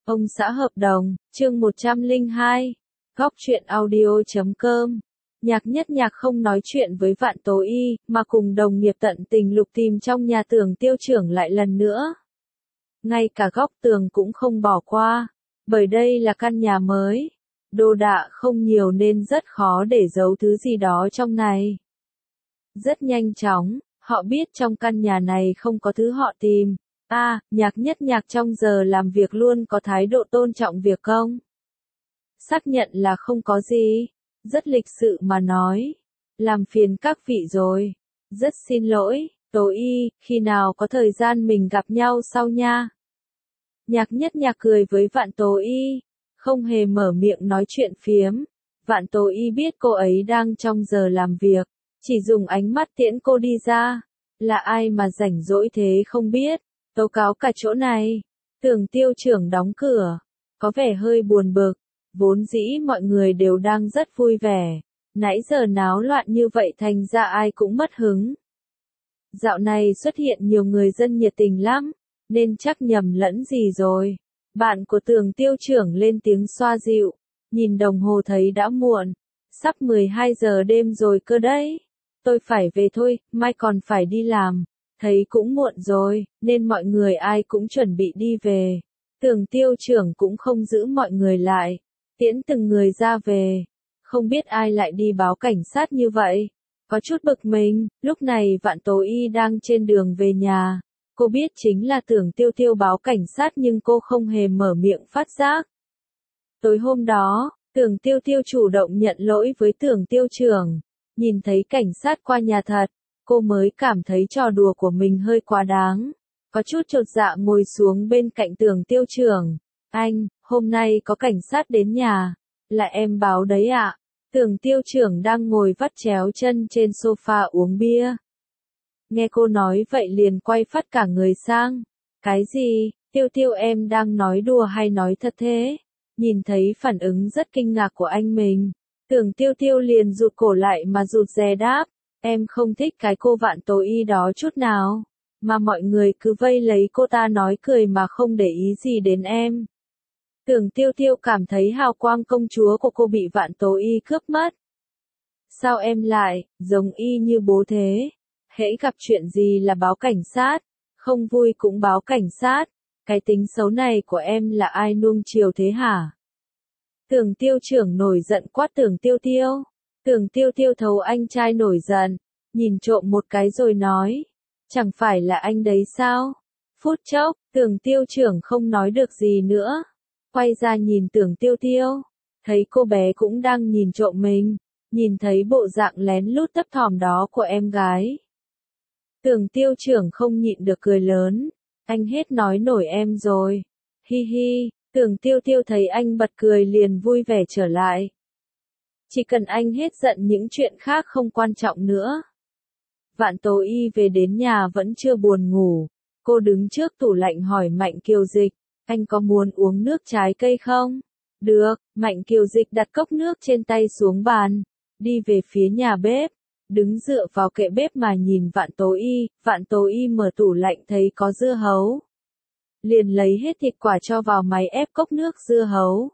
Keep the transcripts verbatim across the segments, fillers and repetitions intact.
Ông xã hợp đồng, chương một trăm lẻ hai, góc truyện audio chấm com. Nhạc Nhất Nhạc không nói chuyện với Vạn Tố Y, mà cùng đồng nghiệp tận tình lục tìm trong nhà Tưởng Tiêu Trưởng lại lần nữa. Ngay cả góc tường cũng không bỏ qua, bởi đây là căn nhà mới. Đồ đạc không nhiều nên rất khó để giấu thứ gì đó trong này. Rất nhanh chóng, họ biết trong căn nhà này không có thứ họ tìm. A, à, Nhạc Nhất Nhạc trong giờ làm việc luôn có thái độ tôn trọng việc công. Xác nhận là không có gì, rất lịch sự mà nói. Làm phiền các vị rồi. Rất xin lỗi, Tố Y, khi nào có thời gian mình gặp nhau sau nha. Nhạc Nhất Nhạc cười với Vạn Tố Y, không hề mở miệng nói chuyện phiếm. Vạn Tố Y biết cô ấy đang trong giờ làm việc, chỉ dùng ánh mắt tiễn cô đi ra. Là ai mà rảnh rỗi thế không biết, tố cáo cả chỗ này. Tưởng Tiêu Trưởng đóng cửa, có vẻ hơi buồn bực, vốn dĩ mọi người đều đang rất vui vẻ. Nãy giờ náo loạn như vậy thành ra ai cũng mất hứng. Dạo này xuất hiện nhiều người dân nhiệt tình lắm, nên chắc nhầm lẫn gì rồi. Bạn của Tưởng Tiêu Trưởng lên tiếng xoa dịu, nhìn đồng hồ thấy đã muộn, sắp mười hai giờ đêm rồi cơ đấy. Tôi phải về thôi, mai còn phải đi làm. Thấy cũng muộn rồi, nên mọi người ai cũng chuẩn bị đi về. Tưởng Tiêu Trưởng cũng không giữ mọi người lại, tiễn từng người ra về. Không biết ai lại đi báo cảnh sát như vậy. Có chút bực mình, lúc này Vạn Tố Y đang trên đường về nhà. Cô biết chính là Tưởng Tiêu Tiêu báo cảnh sát nhưng cô không hề mở miệng phát giác. Tối hôm đó, Tưởng Tiêu Tiêu chủ động nhận lỗi với Tưởng Tiêu Trưởng. Nhìn thấy cảnh sát qua nhà thật, cô mới cảm thấy trò đùa của mình hơi quá đáng. Có chút chột dạ ngồi xuống bên cạnh Tưởng Tiêu Trưởng. Anh, hôm nay có cảnh sát đến nhà. Là em báo đấy ạ. Tưởng Tiêu Trưởng đang ngồi vắt chéo chân trên sofa uống bia. Nghe cô nói vậy liền quay phát cả người sang. Cái gì, Tiêu Tiêu em đang nói đùa hay nói thật thế? Nhìn thấy phản ứng rất kinh ngạc của anh mình. Tưởng Tiêu Tiêu liền rụt cổ lại mà rụt rè đáp. Em không thích cái cô Vạn Tố Y đó chút nào. Mà mọi người cứ vây lấy cô ta nói cười mà không để ý gì đến em. Tưởng Tiêu Tiêu cảm thấy hào quang công chúa của cô bị Vạn Tố Y cướp mất. Sao em lại, giống y như bố thế? Hễ gặp chuyện gì là báo cảnh sát, không vui cũng báo cảnh sát. Cái tính xấu này của em là ai nuông chiều thế hả? Tưởng Tiêu Trưởng nổi giận quát Tưởng Tiêu Tiêu. Tưởng Tiêu Tiêu thấu anh trai nổi giận, nhìn trộm một cái rồi nói. Chẳng phải là anh đấy sao? Phút chốc, Tưởng Tiêu Trưởng không nói được gì nữa. Quay ra nhìn Tưởng Tiêu Tiêu, thấy cô bé cũng đang nhìn trộm mình, nhìn thấy bộ dạng lén lút thấp thỏm đó của em gái. Tưởng Tiêu Trưởng không nhịn được cười lớn, anh hết nói nổi em rồi. Hi hi, Tưởng Tiêu Tiêu thấy anh bật cười liền vui vẻ trở lại. Chỉ cần anh hết giận những chuyện khác không quan trọng nữa. Vạn Tố Y về đến nhà vẫn chưa buồn ngủ, cô đứng trước tủ lạnh hỏi Mạnh Kiều Dịch. Anh có muốn uống nước trái cây không? Được, Mạnh Kiều Dịch đặt cốc nước trên tay xuống bàn, đi về phía nhà bếp, đứng dựa vào kệ bếp mà nhìn Vạn Tố Y. Vạn Tố Y mở tủ lạnh thấy có dưa hấu, liền lấy hết thịt quả cho vào máy ép cốc nước dưa hấu.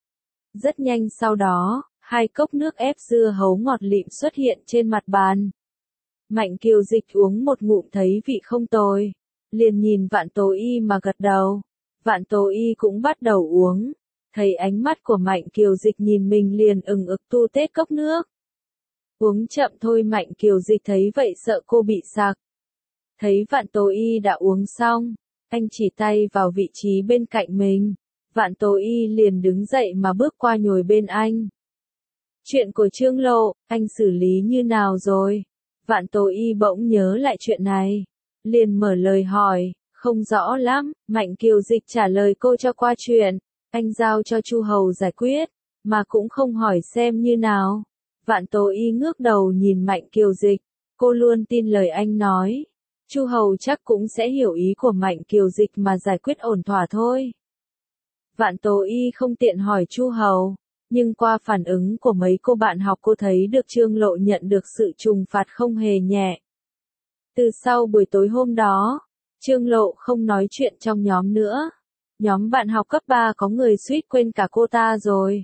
Rất nhanh sau đó, hai cốc nước ép dưa hấu ngọt lịm xuất hiện trên mặt bàn. Mạnh Kiều Dịch uống một ngụm thấy vị không tồi, liền nhìn Vạn Tố Y mà gật đầu. Vạn Tố Y cũng bắt đầu uống, thấy ánh mắt của Mạnh Kiều Dịch nhìn mình liền ừng ực tu tết cốc nước. Uống chậm thôi. Mạnh Kiều Dịch thấy vậy sợ cô bị sặc. Thấy Vạn Tố Y đã uống xong, anh chỉ tay vào vị trí bên cạnh mình. Vạn Tố Y liền đứng dậy mà bước qua nhồi bên anh. Chuyện của Trương Lộ, anh xử lý như nào rồi? Vạn Tố Y bỗng nhớ lại chuyện này, liền mở lời hỏi. Không rõ lắm, Mạnh Kiều Dịch trả lời cô cho qua chuyện, anh giao cho Chu Hầu giải quyết, mà cũng không hỏi xem như nào. Vạn Tố Y ngước đầu nhìn Mạnh Kiều Dịch, cô luôn tin lời anh nói. Chu Hầu chắc cũng sẽ hiểu ý của Mạnh Kiều Dịch mà giải quyết ổn thỏa thôi. Vạn Tố Y không tiện hỏi Chu Hầu, nhưng qua phản ứng của mấy cô bạn học cô thấy được Trương Lộ nhận được sự trừng phạt không hề nhẹ. Từ sau buổi tối hôm đó, Trương Lộ không nói chuyện trong nhóm nữa. Nhóm bạn học cấp ba có người suýt quên cả cô ta rồi.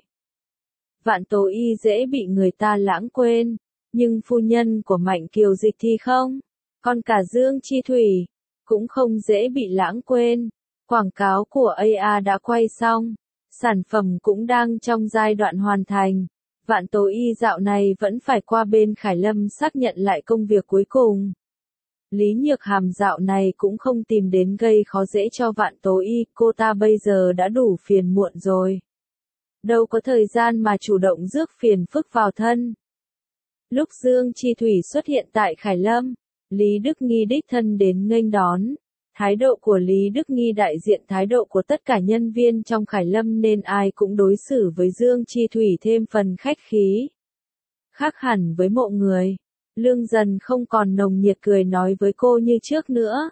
Vạn Tố Y dễ bị người ta lãng quên, nhưng phu nhân của Mạnh Kiều Dịch thì không. Còn cả Dương Chi Thủy, cũng không dễ bị lãng quên. Quảng cáo của a a đã quay xong, sản phẩm cũng đang trong giai đoạn hoàn thành. Vạn Tố Y dạo này vẫn phải qua bên Khải Lâm xác nhận lại công việc cuối cùng. Lý Nhược Hàm dạo này cũng không tìm đến gây khó dễ cho Vạn Tố Y, cô ta bây giờ đã đủ phiền muộn rồi. Đâu có thời gian mà chủ động rước phiền phức vào thân. Lúc Dương Chi Thủy xuất hiện tại Khải Lâm, Lý Đức Nghi đích thân đến nghênh đón. Thái độ của Lý Đức Nghi đại diện thái độ của tất cả nhân viên trong Khải Lâm nên ai cũng đối xử với Dương Chi Thủy thêm phần khách khí. Khác hẳn với Mộ Người, Lương Dần không còn nồng nhiệt cười nói với cô như trước nữa,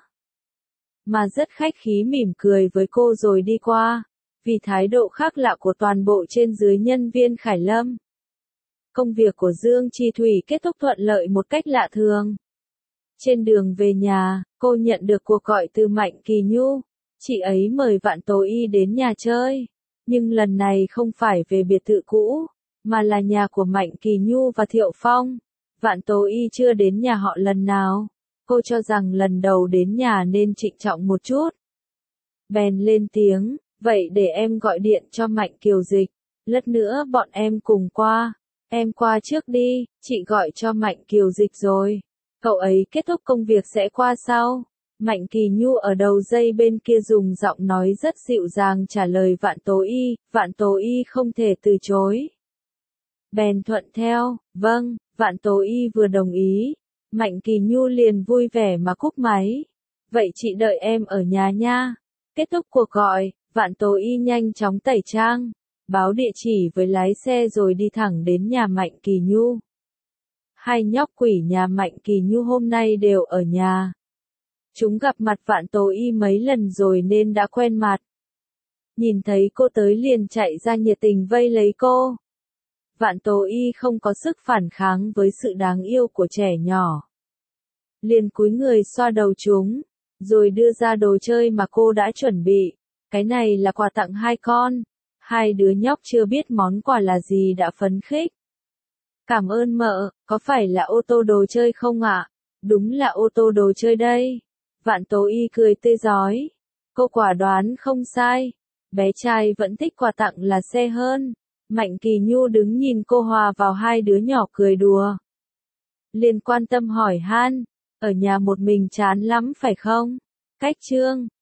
mà rất khách khí mỉm cười với cô rồi đi qua, vì thái độ khác lạ của toàn bộ trên dưới nhân viên Khải Lâm. Công việc của Dương Chi Thủy kết thúc thuận lợi một cách lạ thường. Trên đường về nhà, cô nhận được cuộc gọi từ Mạnh Kỳ Nhu. Chị ấy mời Vạn Tố Y đến nhà chơi, nhưng lần này không phải về biệt thự cũ, mà là nhà của Mạnh Kỳ Nhu và Thiệu Phong. Vạn Tố Y chưa đến nhà họ lần nào, cô cho rằng lần đầu đến nhà nên trịnh trọng một chút. Bèn lên tiếng, vậy để em gọi điện cho Mạnh Kiều Dịch, lát nữa bọn em cùng qua. Em qua trước đi, chị gọi cho Mạnh Kiều Dịch rồi. Cậu ấy kết thúc công việc sẽ qua sau. Mạnh Kỳ Nhu ở đầu dây bên kia dùng giọng nói rất dịu dàng trả lời Vạn Tố Y, Vạn Tố Y không thể từ chối. Bèn thuận theo, vâng, Vạn Tố Y vừa đồng ý. Mạnh Kỳ Nhu liền vui vẻ mà cúp máy. Vậy chị đợi em ở nhà nha. Kết thúc cuộc gọi, Vạn Tố Y nhanh chóng tẩy trang, báo địa chỉ với lái xe rồi đi thẳng đến nhà Mạnh Kỳ Nhu. Hai nhóc quỷ nhà Mạnh Kỳ Nhu hôm nay đều ở nhà. Chúng gặp mặt Vạn Tố Y mấy lần rồi nên đã quen mặt. Nhìn thấy cô tới liền chạy ra nhiệt tình vây lấy cô. Vạn Tố Y không có sức phản kháng với sự đáng yêu của trẻ nhỏ. Liền cúi người xoa đầu chúng, rồi đưa ra đồ chơi mà cô đã chuẩn bị. Cái này là quà tặng hai con. Hai đứa nhóc chưa biết món quà là gì đã phấn khích. Cảm ơn mợ, có phải là ô tô đồ chơi không ạ? Đúng là ô tô đồ chơi đây. Vạn Tố Y cười tươi rói. Cô quả đoán không sai. Bé trai vẫn thích quà tặng là xe hơn. Mạnh Kỳ Nhu đứng nhìn cô hòa vào hai đứa nhỏ cười đùa. Liền quan tâm hỏi han, ở nhà một mình chán lắm phải không? Cách Trương,